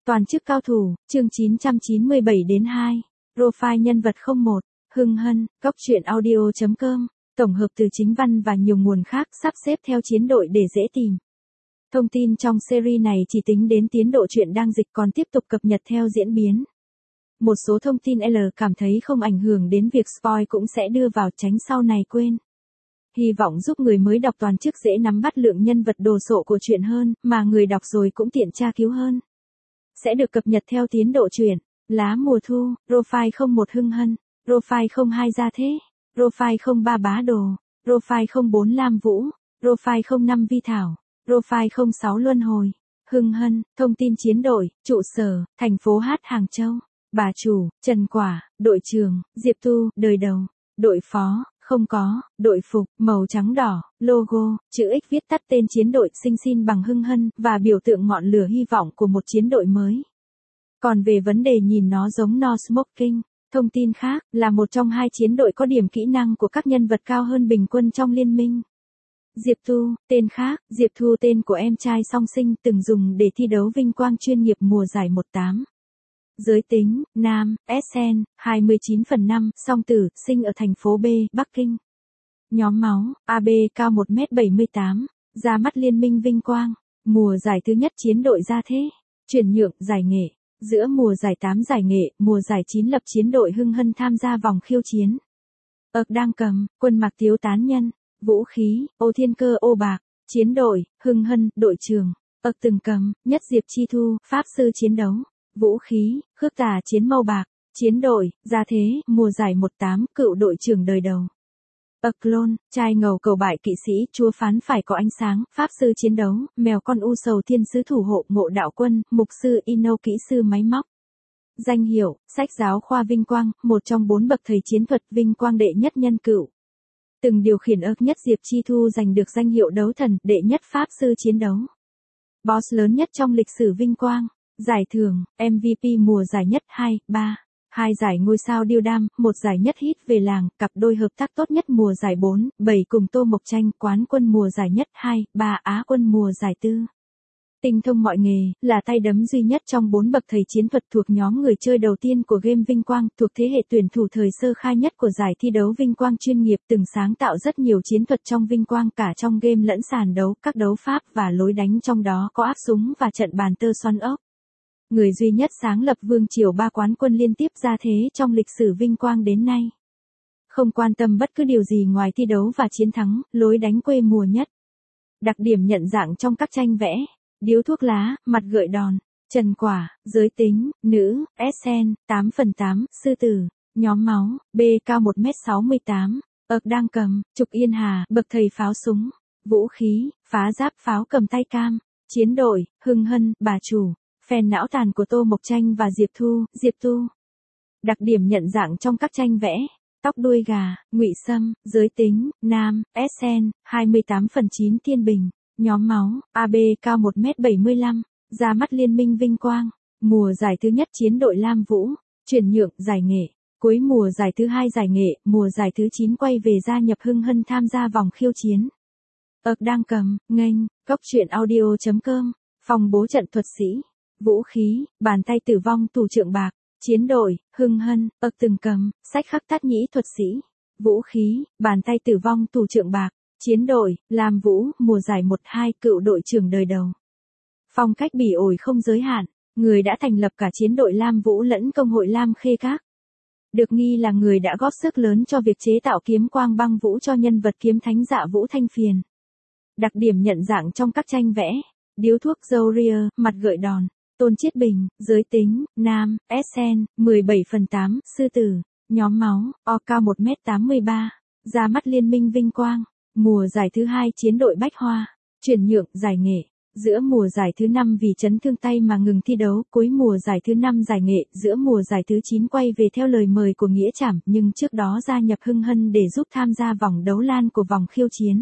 Toàn chức cao thủ, chương 997 đến 2. Profile nhân vật 01. Hưng Hân, Cóc truyện audio.com. Tổng hợp từ chính văn và nhiều nguồn khác sắp xếp theo chiến đội để dễ tìm. Thông tin trong series này chỉ tính đến tiến độ truyện đang dịch còn tiếp tục cập nhật theo diễn biến. Một số thông tin L cảm thấy không ảnh hưởng đến việc spoil cũng sẽ đưa vào tránh sau này quên. Hy vọng giúp người mới đọc toàn chức dễ nắm bắt lượng nhân vật đồ sộ của truyện hơn, mà người đọc rồi cũng tiện tra cứu hơn. Sẽ được cập nhật theo tiến độ truyện. Lá mùa thu, Profile 01 Hưng Hân, Profile 02 Gia Thế, Profile 03 Bá Đồ, Profile 04 Lam Vũ, Profile 05 Vi Thảo, Profile 06 Luân Hồi. Hưng Hân, thông tin chiến đội, trụ sở, thành phố H Hàng Châu. Bà chủ, Trần Quả, đội trưởng, Diệp Tu, đời đầu. Đội phó, không có, đội phục, màu trắng đỏ, logo, chữ X viết tắt tên chiến đội sinh xin bằng Hưng Hân, và biểu tượng ngọn lửa hy vọng của một chiến đội mới. Còn về vấn đề nhìn nó giống No Smoking, thông tin khác, là một trong hai chiến đội có điểm kỹ năng của các nhân vật cao hơn bình quân trong liên minh. Diệp Tu, tên khác, Diệp Thu tên của em trai song sinh từng dùng để thi đấu vinh quang chuyên nghiệp mùa giải 18. Giới tính, nam, SN, 29/5, song tử, sinh ở thành phố B, Bắc Kinh. Nhóm máu, AB, cao 1m78, ra mắt liên minh vinh quang, mùa giải thứ nhất chiến đội Gia Thế, chuyển nhượng, giải nghệ, giữa mùa giải 8 giải nghệ, mùa giải 9 lập chiến đội Hưng Hân tham gia vòng khiêu chiến. Đang cầm, quân mặc thiếu tán nhân, vũ khí, ô thiên cơ ô bạc, chiến đội, Hưng Hân, đội trưởng. Từng cầm, nhất Diệp Chi Thu, pháp sư chiến đấu. Vũ khí, khước tà chiến mâu bạc, chiến đội, Gia Thế, mùa giải 18, cựu đội trưởng đời đầu. Clone, trai ngầu cầu bại kỵ sĩ, chúa phán phải có ánh sáng, pháp sư chiến đấu, mèo con u sầu thiên sứ thủ hộ, ngộ đạo quân, mục sư Ino kỹ sư máy móc. Danh hiệu, sách giáo khoa vinh quang, một trong 4 bậc thầy chiến thuật vinh quang đệ nhất nhân cựu. Từng điều khiển nhất Diệp Chi Thu giành được danh hiệu đấu thần, đệ nhất pháp sư chiến đấu. Boss lớn nhất trong lịch sử vinh quang. Giải thưởng, MVP mùa giải nhất 2, 3, 2 giải ngôi sao điêu đam, 1 giải nhất hit về làng, cặp đôi hợp tác tốt nhất mùa giải 4, 7 cùng Tô Mộc Tranh, quán quân mùa giải nhất 2, 3, Á quân mùa giải 4. Tinh thông mọi nghề, là tay đấm duy nhất trong 4 bậc thầy chiến thuật thuộc nhóm người chơi đầu tiên của game Vinh Quang, thuộc thế hệ tuyển thủ thời sơ khai nhất của giải thi đấu Vinh Quang chuyên nghiệp, từng sáng tạo rất nhiều chiến thuật trong Vinh Quang cả trong game lẫn sàn đấu, các đấu pháp và lối đánh trong đó có áp súng và trận bàn tơ xoắn ốc. Người duy nhất sáng lập vương triều 3 quán quân liên tiếp Gia Thế trong lịch sử vinh quang đến nay. Không quan tâm bất cứ điều gì ngoài thi đấu và chiến thắng, lối đánh quê mùa nhất. Đặc điểm nhận dạng trong các tranh vẽ, điếu thuốc lá, mặt gợi đòn, Trần Quả, giới tính, nữ, SN, 8/8, sư tử, nhóm máu, B cao 1m68, đang cầm, Trục Yên Hà, bậc thầy pháo súng, vũ khí, phá giáp pháo cầm tay cam, chiến đội, Hưng Hân, bà chủ. Phèn não tàn của Tô Mộc Tranh và Diệp Thu, Diệp Tu. Đặc điểm nhận dạng trong các tranh vẽ, tóc đuôi gà, Ngụy Sâm, giới tính, nam, SN, 28/9 Thiên Bình, nhóm máu, AB cao 1m75, ra mắt liên minh vinh quang, mùa giải thứ nhất chiến đội Lam Vũ, chuyển nhượng, giải nghệ, cuối mùa giải thứ 2 giải nghệ, mùa giải thứ 9 quay về gia nhập Hưng Hân tham gia vòng khiêu chiến. Đang cầm, nghênh, Cóc truyện audio.com, phòng bố trận thuật sĩ. Vũ khí, bàn tay tử vong tù trượng bạc, chiến đội, Hưng Hân, từng cầm, sách khắc tát nhĩ thuật sĩ. Vũ khí, bàn tay tử vong tù trượng bạc, chiến đội, Lam Vũ, mùa giải 1-2, cựu đội trưởng đời đầu. Phong cách bỉ ổi không giới hạn, người đã thành lập cả chiến đội Lam Vũ lẫn công hội Lam Khê Các. Được nghi là người đã góp sức lớn cho việc chế tạo kiếm quang băng vũ cho nhân vật kiếm thánh Dạ Vũ Thanh Phiền. Đặc điểm nhận dạng trong các tranh vẽ, điếu thuốc dâu ria, mặt gợi đòn. Tôn Chiết Bình, giới tính, nam, SN, 17/8, sư tử, nhóm máu, O cao 1m83, ra mắt liên minh vinh quang, mùa giải thứ 2 chiến đội Bách Hoa, chuyển nhượng, giải nghệ, giữa mùa giải thứ 5 vì chấn thương tay mà ngừng thi đấu, cuối mùa giải thứ 5 giải nghệ, giữa mùa giải thứ 9 quay về theo lời mời của Nghĩa Trảm, nhưng trước đó gia nhập Hưng Hân để giúp tham gia vòng đấu lan của vòng khiêu chiến.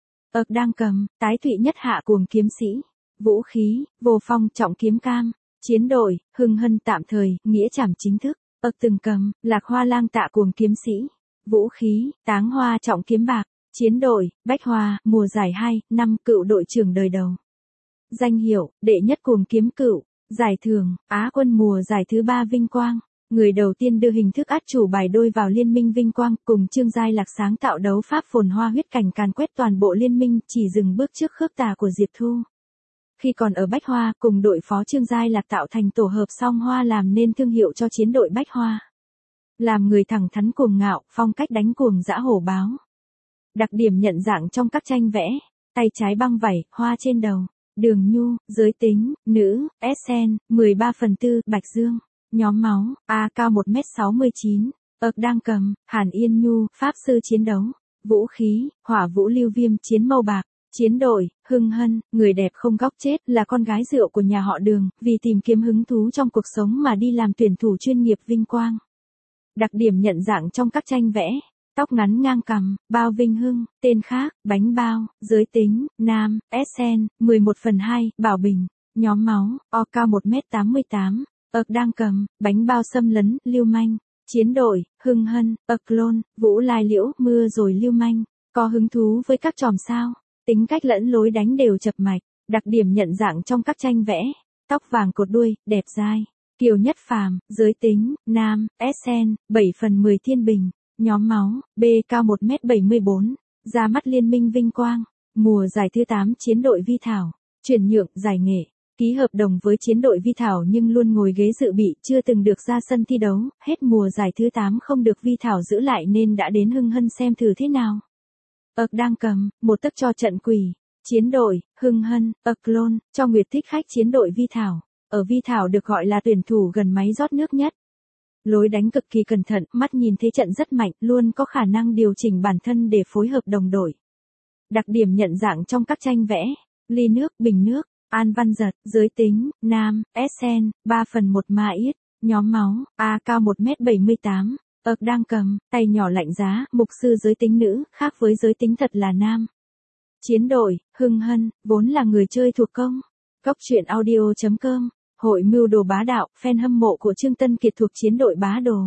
Đang cầm, tái thụy nhất hạ cuồng kiếm sĩ. Vũ khí, vô phong trọng kiếm cam, chiến đội, Hưng Hân tạm thời, Nghĩa Trảm chính thức, từng cầm, lạc hoa lang tạ cuồng kiếm sĩ, vũ khí, táng hoa trọng kiếm bạc, chiến đội, Bách Hoa, mùa giải 2, 5, cựu đội trưởng đời đầu. Danh hiệu, đệ nhất cuồng kiếm cựu, Giải thưởng, Á quân mùa giải thứ 3 Vinh Quang. Người đầu tiên đưa hình thức át chủ bài đôi vào liên minh Vinh Quang cùng Trương Giai Lạc sáng tạo đấu pháp phồn hoa huyết cảnh càn quét toàn bộ liên minh chỉ dừng bước trước khớp tà của Diệp Thu. Khi còn ở Bách Hoa cùng đội phó Trương Giai Lạc tạo thành tổ hợp song hoa làm nên thương hiệu cho chiến đội Bách Hoa. Làm người thẳng thắn cuồng ngạo, phong cách đánh cuồng dã hổ báo. Đặc điểm nhận dạng trong các tranh vẽ, tay trái băng vảy, hoa trên đầu, đường nhu, giới tính, nữ, SN, 13/4, Bạch Dương. Nhóm máu, A cao 1m69, ợc đang cầm, Hàn Yên Nhu, pháp sư chiến đấu. Vũ khí, hỏa vũ lưu viêm chiến mâu bạc. Chiến đội, Hưng Hân, người đẹp không góc chết là con gái rượu của nhà họ Đường, vì tìm kiếm hứng thú trong cuộc sống mà đi làm tuyển thủ chuyên nghiệp Vinh Quang. Đặc điểm nhận dạng trong các tranh vẽ, tóc ngắn ngang cằm, bao Vinh Hưng, tên khác, bánh bao, giới tính, nam, SN, 11/2, Bảo Bình. Nhóm máu, O cao 1m88. ợc đang cầm, bánh bao xâm lấn, lưu manh. Chiến đội, Hưng Hân, ợc clone, Vũ Lai Liễu, mưa rồi lưu manh. Có hứng thú với các chòm sao. Tính cách lẫn lối đánh đều chập mạch. Đặc điểm nhận dạng trong các tranh vẽ. Tóc vàng cột đuôi, đẹp dai. Kiều Nhất Phàm, giới tính, nam, SN, 7/10 Thiên Bình. Nhóm máu, B cao 1m74. Ra mắt liên minh Vinh Quang. Mùa giải thứ 8 chiến đội Vi Thảo. Chuyển nhượng, giải nghệ. Ký hợp đồng với chiến đội Vi Thảo nhưng luôn ngồi ghế dự bị, chưa từng được ra sân thi đấu, hết mùa giải thứ 8 không được Vi Thảo giữ lại nên đã đến Hưng Hân xem thử thế nào. ợc đang cầm, một tấc cho trận quỷ. Chiến đội, Hưng Hân, ợc clone, cho Nguyệt thích khách chiến đội Vi Thảo. Ở Vi Thảo được gọi là tuyển thủ gần máy rót nước nhất. Lối đánh cực kỳ cẩn thận, mắt nhìn thế trận rất mạnh, luôn có khả năng điều chỉnh bản thân để phối hợp đồng đội. Đặc điểm nhận dạng trong các tranh vẽ, ly nước, bình nước. An Văn Giật, giới tính, nam, SN, 3/1 Ma Yết. Nhóm máu, A cao 1m78, ợc đang cầm, tay nhỏ lạnh giá, mục sư giới tính nữ, khác với giới tính thật là nam. Chiến đội, Hưng Hân, vốn là người chơi thuộc công. Góc truyện audio.com, hội mưu đồ bá đạo, fan hâm mộ của Trương Tân Kiệt thuộc chiến đội bá đồ.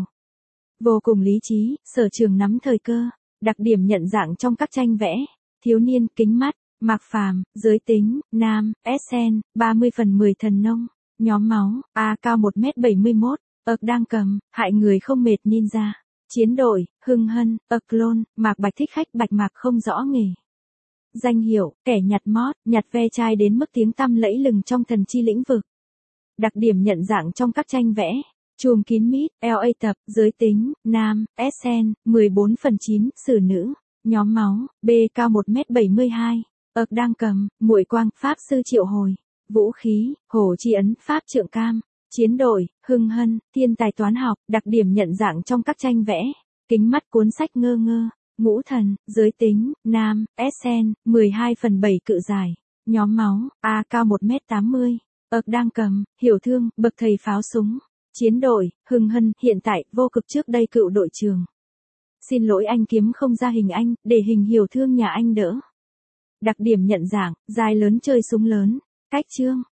Vô cùng lý trí, sở trường nắm thời cơ. Đặc điểm nhận dạng trong các tranh vẽ, thiếu niên, kính mắt. Mạc Phàm, giới tính, nam, SN, 30/10 Thần Nông. Nhóm máu, A cao 1m71, ợc đang cầm, hại người không mệt ninja. Chiến đội, Hưng Hân, ợc clone, Mạc Bạch thích khách Bạch Mạc không rõ nghề. Danh hiệu, kẻ nhặt mót, nhặt ve chai đến mức tiếng tăm lẫy lừng trong thần chi lĩnh vực. Đặc điểm nhận dạng trong các tranh vẽ, chùm kín mít, LA tập, giới tính, nam, SN, 14/9, xử nữ. Nhóm máu, B cao 1m72. ợc đang cầm, muội quang, pháp sư triệu hồi. Vũ khí, hổ chi ấn, pháp trượng cam. Chiến đội, Hưng Hân, thiên tài toán học. Đặc điểm nhận dạng trong các tranh vẽ, kính mắt, cuốn sách ngơ ngơ. Ngũ thần, giới tính, nam, SN, 12/7 Cự Giải. Nhóm máu, A cao 1m80. ợc đang cầm, hiểu thương, bậc thầy pháo súng. Chiến đội, Hưng Hân, hiện tại, vô cực trước đây cựu đội trưởng. Xin lỗi anh kiếm không ra hình anh, để hình hiểu thương nhà anh đỡ. Đặc điểm nhận dạng, dài lớn chơi súng lớn. Cách chương,